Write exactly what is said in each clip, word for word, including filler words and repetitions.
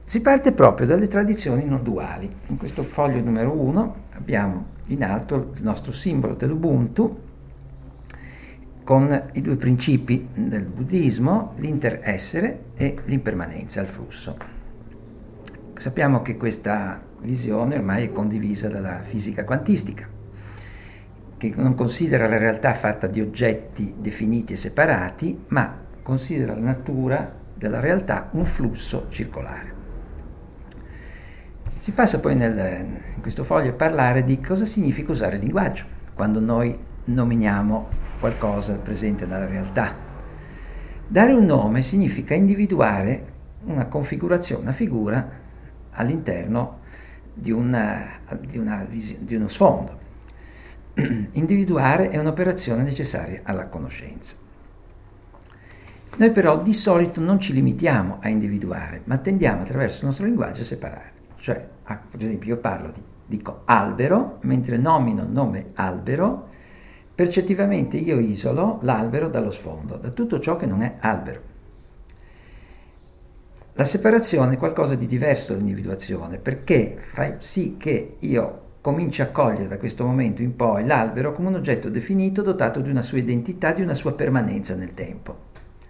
Si parte proprio dalle tradizioni non duali. In questo foglio numero uno abbiamo in alto il nostro simbolo dell'Ubuntu con i due principi del buddismo, l'interessere e l'impermanenza, il flusso. Sappiamo che questa visione ormai è condivisa dalla fisica quantistica, che non considera la realtà fatta di oggetti definiti e separati, ma considera la natura della realtà un flusso circolare. Si passa poi nel, in questo foglio a parlare di cosa significa usare il linguaggio quando noi nominiamo qualcosa presente nella realtà. Dare un nome significa individuare una configurazione, una figura all'interno di, una, di, una, di uno sfondo. Individuare è un'operazione necessaria alla conoscenza. Noi però di solito non ci limitiamo a individuare, ma tendiamo attraverso il nostro linguaggio a separare. Cioè, per esempio, io parlo di, dico albero, mentre nomino il nome albero, percettivamente io isolo l'albero dallo sfondo, da tutto ciò che non è albero. La separazione è qualcosa di diverso dall'individuazione, perché fa sì che io cominci a cogliere da questo momento in poi l'albero come un oggetto definito, dotato di una sua identità, di una sua permanenza nel tempo.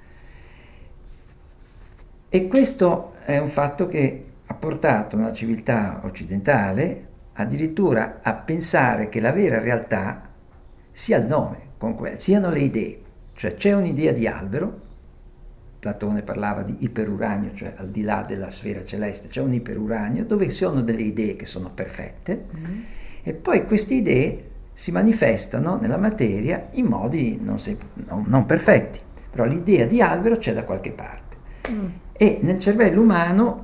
E questo è un fatto che ha portato una civiltà occidentale addirittura a pensare che la vera realtà sia il nome, con que- siano le idee. Cioè c'è un'idea di albero, Platone parlava di iperuranio, cioè al di là della sfera celeste, c'è un iperuranio dove sono delle idee che sono perfette, mm-hmm. e poi queste idee si manifestano nella materia in modi non, sem- non, non perfetti, però l'idea di albero c'è da qualche parte. Mm. E nel cervello umano,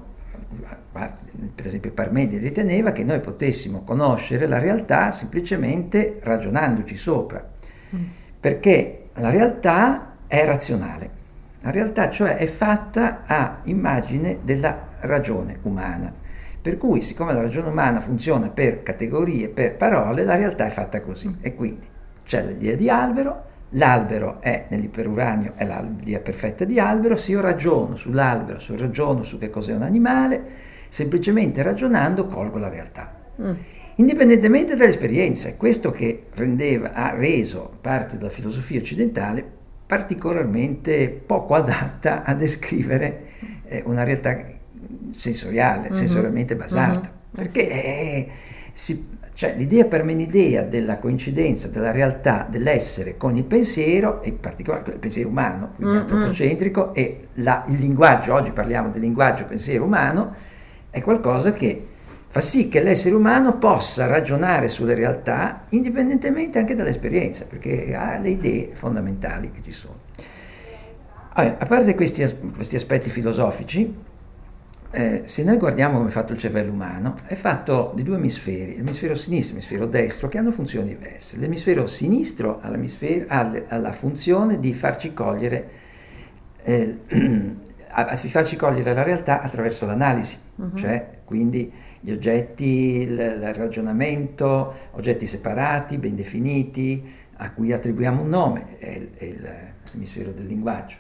per esempio Parmenide riteneva che noi potessimo conoscere la realtà semplicemente ragionandoci sopra, mm. perché la realtà è razionale. La realtà cioè è fatta a immagine della ragione umana, per cui siccome la ragione umana funziona per categorie, per parole, la realtà è fatta così. Mm. E quindi c'è l'idea di albero, l'albero è nell'iperuranio, è l'idea perfetta di albero, se io ragiono sull'albero, se io ragiono su che cos'è un animale, semplicemente ragionando colgo la realtà. Mm. Indipendentemente dall'esperienza, è questo che rendeva, ha reso parte della filosofia occidentale particolarmente poco adatta a descrivere eh, una realtà sensoriale, mm-hmm. sensorialmente basata, mm-hmm. perché eh, si, cioè, l'idea parmenidea della coincidenza della realtà dell'essere con il pensiero, in particolare il pensiero umano, quindi mm-hmm. antropocentrico, e la, il linguaggio, oggi parliamo del linguaggio pensiero umano, è qualcosa che fa sì che l'essere umano possa ragionare sulle realtà indipendentemente anche dall'esperienza, perché ha le idee fondamentali che ci sono. Allora, a parte questi, as- questi aspetti filosofici, eh, se noi guardiamo come è fatto il cervello umano, è fatto di due emisferi, l'emisfero sinistro e l'emisfero destro, che hanno funzioni diverse. L'emisfero sinistro ha, ha, ha la funzione di farci cogliere eh, a farci cogliere la realtà attraverso l'analisi, uh-huh. cioè quindi gli oggetti, il, il ragionamento, oggetti separati, ben definiti, a cui attribuiamo un nome, è, è il, l'emisfero del linguaggio.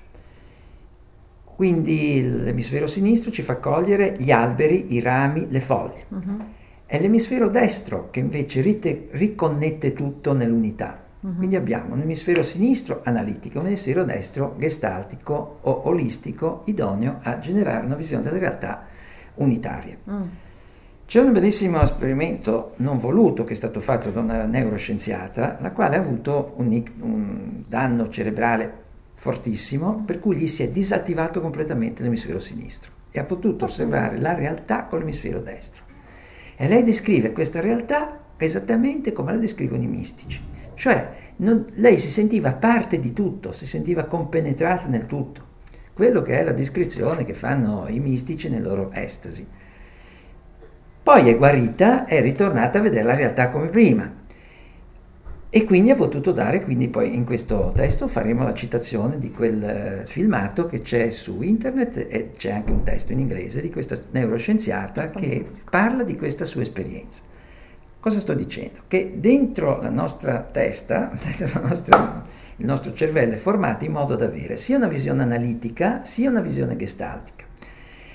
Quindi l'emisfero sinistro ci fa cogliere gli alberi, i rami, le foglie. Uh-huh. È l'emisfero destro che invece rite, riconnette tutto nell'unità. Uh-huh. Quindi abbiamo un emisfero sinistro analitico, un emisfero destro gestaltico o olistico, idoneo a generare una visione della realtà unitaria. Uh. C'è un bellissimo esperimento non voluto che è stato fatto da una neuroscienziata, la quale ha avuto un, un danno cerebrale fortissimo, per cui gli si è disattivato completamente l'emisfero sinistro e ha potuto osservare la realtà con l'emisfero destro. E lei descrive questa realtà esattamente come la descrivono i mistici. Cioè, non, lei si sentiva parte di tutto, si sentiva compenetrata nel tutto. Quello che è la descrizione che fanno i mistici nelle loro estasi. Poi è guarita, è ritornata a vedere la realtà come prima. E quindi ha potuto dare, quindi poi in questo testo faremo la citazione di quel filmato che c'è su internet e c'è anche un testo in inglese di questa neuroscienziata che parla di questa sua esperienza. Cosa sto dicendo? Che dentro la nostra testa, dentro la nostra, il nostro cervello è formato in modo da avere sia una visione analitica sia una visione gestaltica.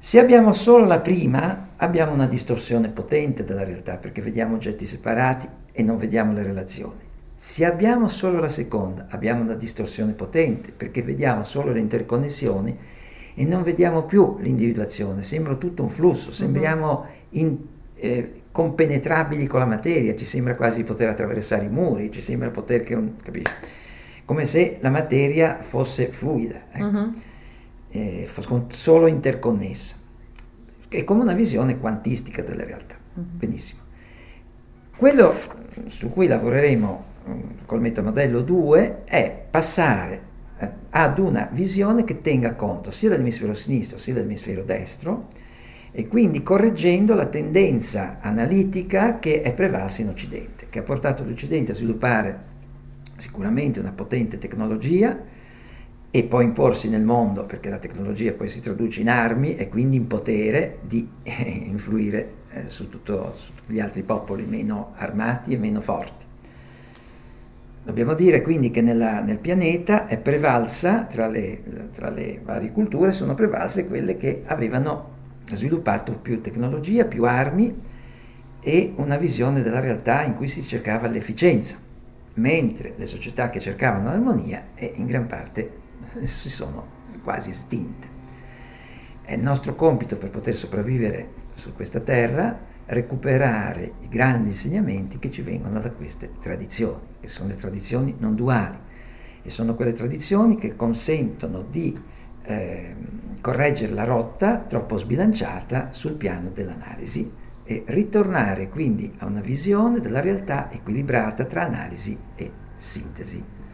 Se abbiamo solo la prima, abbiamo una distorsione potente della realtà, perché vediamo oggetti separati e non vediamo le relazioni. Se abbiamo solo la seconda, abbiamo una distorsione potente, perché vediamo solo le interconnessioni e non vediamo più l'individuazione. Sembra tutto un flusso, sembriamo in, eh, compenetrabili con la materia, ci sembra quasi di poter attraversare i muri, ci sembra poter che un, capisci? Come se la materia fosse fluida. Ecco. Uh-huh. Eh, solo interconnessa, è come una visione quantistica della realtà. Uh-huh. Benissimo. Quello su cui lavoreremo um, col metamodello due è passare eh, ad una visione che tenga conto sia dell'emisfero sinistro sia dell'emisfero destro, e quindi correggendo la tendenza analitica che è prevalsa in Occidente, che ha portato l'Occidente a sviluppare sicuramente una potente tecnologia e poi imporsi nel mondo, perché la tecnologia poi si traduce in armi e quindi in potere di eh, influire eh, su, tutto, su tutti gli altri popoli meno armati e meno forti. Dobbiamo dire quindi che nella, nel pianeta è prevalsa, tra le, tra le varie culture, sono prevalse quelle che avevano sviluppato più tecnologia, più armi e una visione della realtà in cui si cercava l'efficienza, mentre le società che cercavano l'armonia e in gran parte si sono quasi estinte. È il nostro compito, per poter sopravvivere su questa terra, recuperare i grandi insegnamenti che ci vengono da queste tradizioni, che sono le tradizioni non duali, e sono quelle tradizioni che consentono di eh, correggere la rotta troppo sbilanciata sul piano dell'analisi e ritornare quindi a una visione della realtà equilibrata tra analisi e sintesi.